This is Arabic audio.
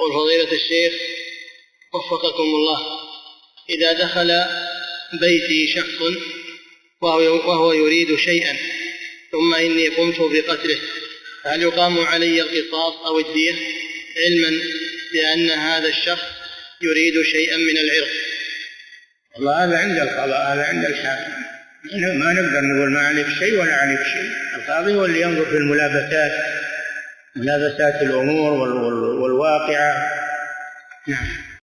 قل فضيلة الشيخ وفقكم الله، إذا دخل بيتي شخص وهو يريد شيئا ثم إني قمت بقتله، هل يقام علي القصاص أو الدية علما بأن هذا الشخص يريد شيئا من العرض؟ والله هذا عند القضاء، هذا عند الحاكم، ما نقدر نقول ما عليك شيء ولا عليك شيء. القاضي هو اللي ينظر في ملابسات الأمور والواقعة. نعم.